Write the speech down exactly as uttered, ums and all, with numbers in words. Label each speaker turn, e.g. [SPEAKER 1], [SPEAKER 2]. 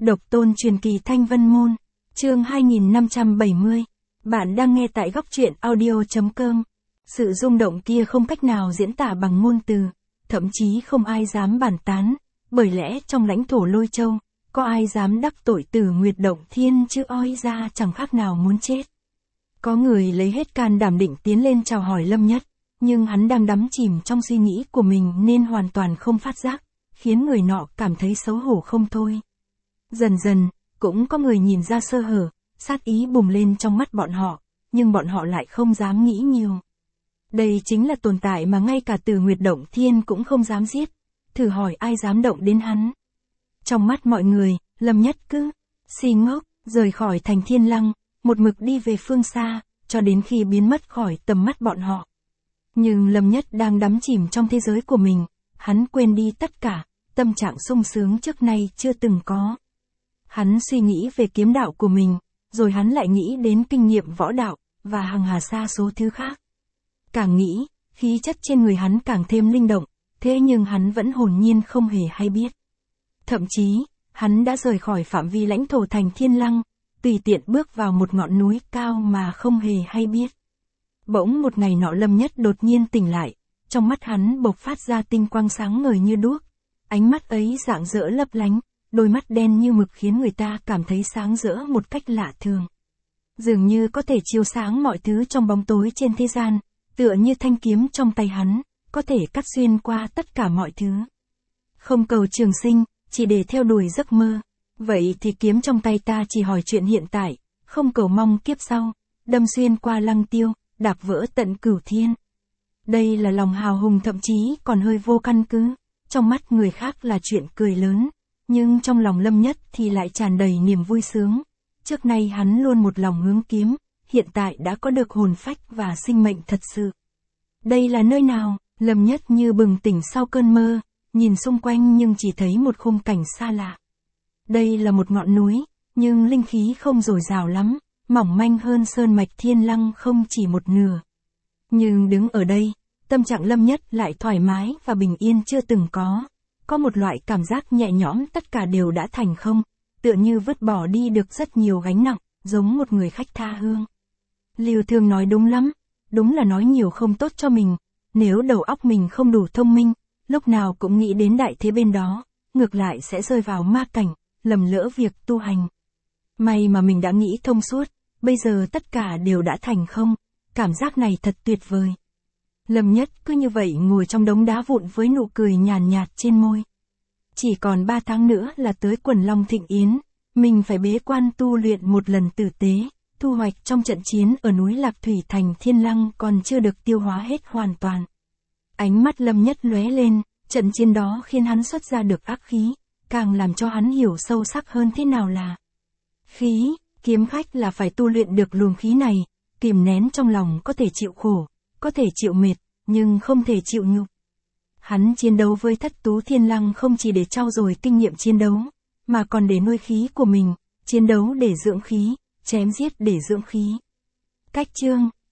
[SPEAKER 1] Độc tôn truyền kỳ Thanh Vân Môn, chương hai nghìn năm trăm bảy mươi. Bạn đang nghe tại góc truyện audio.com. Sự rung động kia không cách nào diễn tả bằng ngôn từ, thậm chí không ai dám bàn tán, bởi lẽ trong lãnh thổ Lôi Châu, có ai dám đắc tội Tử Nguyệt Động Thiên chứ oi ra chẳng khác nào muốn chết. Có người lấy hết can đảm định tiến lên chào hỏi Lâm Nhất, nhưng hắn đang đắm chìm trong suy nghĩ của mình nên hoàn toàn không phát giác, khiến người nọ cảm thấy xấu hổ không thôi. Dần dần, cũng có người nhìn ra sơ hở, sát ý bùng lên trong mắt bọn họ, nhưng bọn họ lại không dám nghĩ nhiều. Đây chính là tồn tại mà ngay cả Tử Nguyệt Động Thiên cũng không dám giết, thử hỏi ai dám động đến hắn. Trong mắt mọi người, Lâm Nhất cứ si ngốc, rời khỏi thành Thiên Lăng, một mực đi về phương xa, cho đến khi biến mất khỏi tầm mắt bọn họ. Nhưng Lâm Nhất đang đắm chìm trong thế giới của mình, hắn quên đi tất cả, tâm trạng sung sướng trước nay chưa từng có. Hắn suy nghĩ về kiếm đạo của mình, rồi hắn lại nghĩ đến kinh nghiệm võ đạo, và hàng hà sa số thứ khác. Càng nghĩ, khí chất trên người hắn càng thêm linh động, thế nhưng hắn vẫn hồn nhiên không hề hay biết. Thậm chí, hắn đã rời khỏi phạm vi lãnh thổ thành Thiên Lăng, tùy tiện bước vào một ngọn núi cao mà không hề hay biết. Bỗng một ngày nọ Lâm Nhất đột nhiên tỉnh lại, trong mắt hắn bộc phát ra tinh quang sáng ngời như đuốc. Ánh mắt ấy rạng rỡ lấp lánh, đôi mắt đen như mực khiến người ta cảm thấy sáng rỡ một cách lạ thường. Dường như có thể chiếu sáng mọi thứ trong bóng tối trên thế gian, tựa như thanh kiếm trong tay hắn, có thể cắt xuyên qua tất cả mọi thứ. Không cầu trường sinh, chỉ để theo đuổi giấc mơ. Vậy thì kiếm trong tay ta chỉ hỏi chuyện hiện tại, không cầu mong kiếp sau, đâm xuyên qua lăng tiêu, đạp vỡ tận cửu thiên. Đây là lòng hào hùng thậm chí còn hơi vô căn cứ, trong mắt người khác là chuyện cười lớn, nhưng trong lòng Lâm Nhất thì lại tràn đầy niềm vui sướng. Trước nay hắn luôn một lòng hướng kiếm, hiện tại đã có được hồn phách và sinh mệnh thật sự. Đây là nơi nào? Lâm Nhất như bừng tỉnh sau cơn mơ, nhìn xung quanh nhưng chỉ thấy một khung cảnh xa lạ. Đây là một ngọn núi, nhưng linh khí không dồi dào lắm, mỏng manh hơn sơn mạch Thiên Lăng không chỉ một nửa. Nhưng đứng ở đây, tâm trạng Lâm Nhất lại thoải mái và bình yên chưa từng có. Có một loại cảm giác nhẹ nhõm tất cả đều đã thành không, tựa như vứt bỏ đi được rất nhiều gánh nặng, giống một người khách tha hương. Lưu Thương nói đúng lắm, đúng là nói nhiều không tốt cho mình, nếu đầu óc mình không đủ thông minh, lúc nào cũng nghĩ đến đại thế bên đó, ngược lại sẽ rơi vào ma cảnh, lầm lỡ việc tu hành. May mà mình đã nghĩ thông suốt, bây giờ tất cả đều đã thành không, cảm giác này thật tuyệt vời. Lâm Nhất cứ như vậy ngồi trong đống đá vụn với nụ cười nhàn nhạt trên môi. Chỉ còn ba tháng nữa là tới Quần Long Thịnh Yến, mình phải bế quan tu luyện một lần tử tế, thu hoạch trong trận chiến ở núi Lạc Thủy thành Thiên Lăng còn chưa được tiêu hóa hết hoàn toàn. Ánh mắt Lâm Nhất lóe lên, trận chiến đó khiến hắn xuất ra được ác khí, càng làm cho hắn hiểu sâu sắc hơn thế nào là khí. Kiếm khách là phải tu luyện được luồng khí này, kìm nén trong lòng có thể chịu khổ, có thể chịu mệt, nhưng không thể chịu nhục. Hắn chiến đấu với Thất Tú Thiên Lăng không chỉ để trau dồi kinh nghiệm chiến đấu, mà còn để nuôi khí của mình, chiến đấu để dưỡng khí, chém giết để dưỡng khí. Cách chương